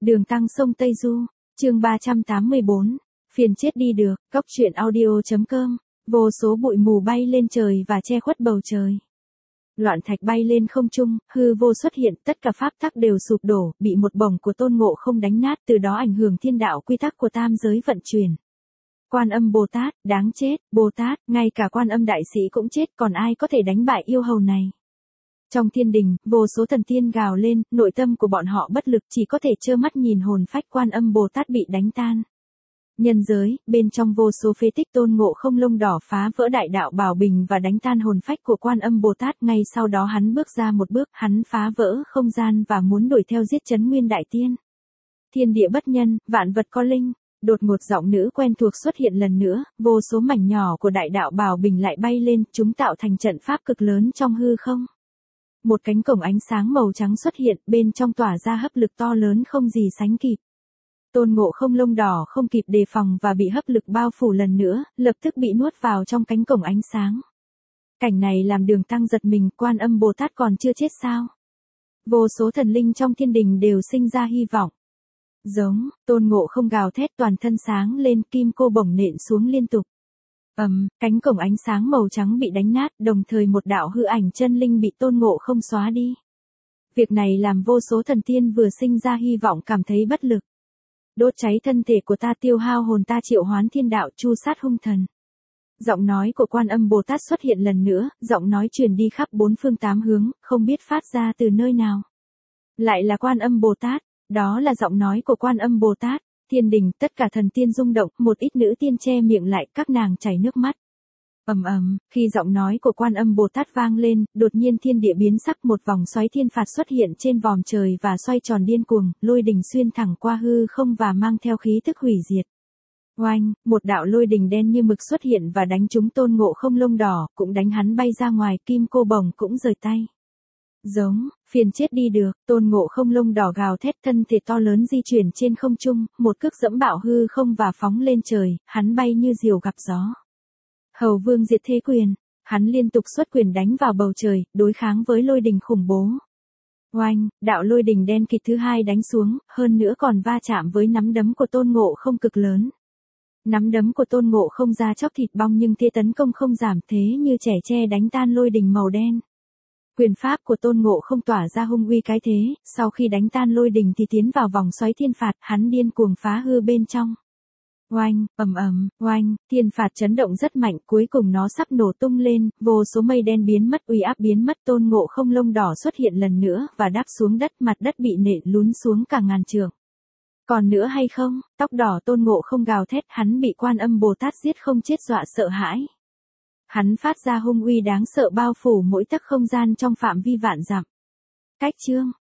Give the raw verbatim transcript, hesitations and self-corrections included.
Đường tăng sông Tây Du, chương ba trăm tám mươi bốn, phiền chết đi được, góc truyện audio.com, vô số bụi mù bay lên trời và che khuất bầu trời. Loạn thạch bay lên không trung, hư vô xuất hiện, tất cả pháp tắc đều sụp đổ, bị một bổng của Tôn Ngộ Không đánh nát, từ đó ảnh hưởng thiên đạo quy tắc của tam giới vận chuyển. Quan Âm Bồ Tát, đáng chết, Bồ Tát, ngay cả Quan Âm đại sĩ cũng chết, còn ai có thể đánh bại yêu hầu này? Trong thiên đình, vô số thần tiên gào lên, nội tâm của bọn họ bất lực, chỉ có thể trơ mắt nhìn hồn phách Quan Âm Bồ Tát bị đánh tan. Nhân giới, bên trong vô số phế tích Tôn Ngộ Không lông đỏ phá vỡ đại đạo bảo bình và đánh tan hồn phách của Quan Âm Bồ Tát. Ngay sau đó hắn bước ra một bước, hắn phá vỡ không gian và muốn đuổi theo giết Chấn Nguyên Đại Tiên. Thiên địa bất nhân, vạn vật có linh. Đột ngột giọng nữ quen thuộc xuất hiện lần nữa, vô số mảnh nhỏ của đại đạo bảo bình lại bay lên, chúng tạo thành trận pháp cực lớn trong hư không. Một cánh cổng ánh sáng màu trắng xuất hiện, bên trong tỏa ra hấp lực to lớn không gì sánh kịp. Tôn Ngộ Không lông đỏ không kịp đề phòng và bị hấp lực bao phủ lần nữa, lập tức bị nuốt vào trong cánh cổng ánh sáng. Cảnh này làm Đường Tăng giật mình, Quan Âm Bồ Tát còn chưa chết sao? Vô số thần linh trong thiên đình đều sinh ra hy vọng. Giống, Tôn Ngộ Không gào thét, toàn thân sáng lên, kim cô bổng nện xuống liên tục. Ầm, um, cánh cổng ánh sáng màu trắng bị đánh nát, đồng thời một đạo hư ảnh chân linh bị Tôn Ngộ Không xóa đi. Việc này làm vô số thần tiên vừa sinh ra hy vọng cảm thấy bất lực. Đốt cháy thân thể của ta, tiêu hao hồn ta, triệu hoán thiên đạo, chu sát hung thần. Giọng nói của Quan Âm Bồ Tát xuất hiện lần nữa, giọng nói truyền đi khắp bốn phương tám hướng, không biết phát ra từ nơi nào. Lại là Quan Âm Bồ Tát, đó là giọng nói của Quan Âm Bồ Tát. Thiên đình, tất cả thần tiên rung động, một ít nữ tiên che miệng lại, các nàng chảy nước mắt. Ầm ầm, khi giọng nói của Quan Âm Bồ Tát vang lên, đột nhiên thiên địa biến sắc, một vòng xoáy thiên phạt xuất hiện trên vòm trời và xoay tròn điên cuồng, lôi đình xuyên thẳng qua hư không và mang theo khí tức hủy diệt. Oanh, một đạo lôi đình đen như mực xuất hiện và đánh trúng Tôn Ngộ Không lông đỏ, cũng đánh hắn bay ra ngoài, kim cô bổng cũng rời tay. Giống, phiền chết đi được, Tôn Ngộ Không lông đỏ gào thét, thân thể to lớn di chuyển trên không trung, một cước dẫm bạo hư không và phóng lên trời, hắn bay như diều gặp gió. Hầu Vương Diệt Thế Quyền, hắn liên tục xuất quyền đánh vào bầu trời, đối kháng với lôi đình khủng bố. Oanh, đạo lôi đình đen kịt thứ hai đánh xuống, hơn nữa còn va chạm với nắm đấm của Tôn Ngộ Không cực lớn. Nắm đấm của Tôn Ngộ Không ra chóc thịt bong nhưng thế tấn công không giảm, thế như trẻ tre đánh tan lôi đình màu đen. Quyền pháp của Tôn Ngộ Không tỏa ra hung uy cái thế, sau khi đánh tan lôi đình thì tiến vào vòng xoáy thiên phạt, hắn điên cuồng phá hư bên trong. Oanh, ầm ầm, oanh, thiên phạt chấn động rất mạnh, cuối cùng nó sắp nổ tung lên, vô số mây đen biến mất, uy áp biến mất, Tôn Ngộ Không lông đỏ xuất hiện lần nữa và đáp xuống đất, mặt đất bị nện lún xuống cả ngàn trượng. Còn nữa hay không? Tóc đỏ Tôn Ngộ Không gào thét, hắn bị Quan Âm Bồ Tát giết không chết dọa sợ hãi. Hắn phát ra hung uy đáng sợ bao phủ mỗi tấc không gian trong phạm vi vạn dặm. Cách chương,